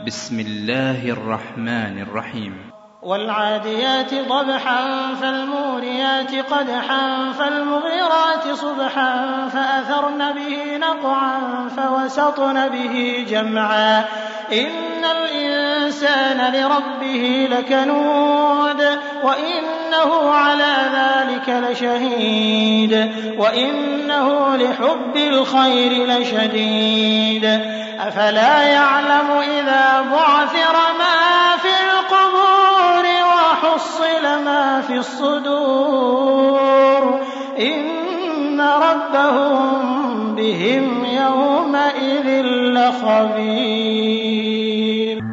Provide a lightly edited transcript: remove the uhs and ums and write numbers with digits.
بسم الله الرحمن الرحيم. والعاديات ضبحا فالموريات قدحا فالمغيرات صبحا فأثرن به نقعا فوسطن به جمعا إن الإنسان لربه لكنود وإنه على ذلك لشهيد وإنه لحب الخير لشديد أفلا يعلم إذا بعثر ما في القبور وحصل ما في الصدور إن ربهم بهم يومئذ لخبير.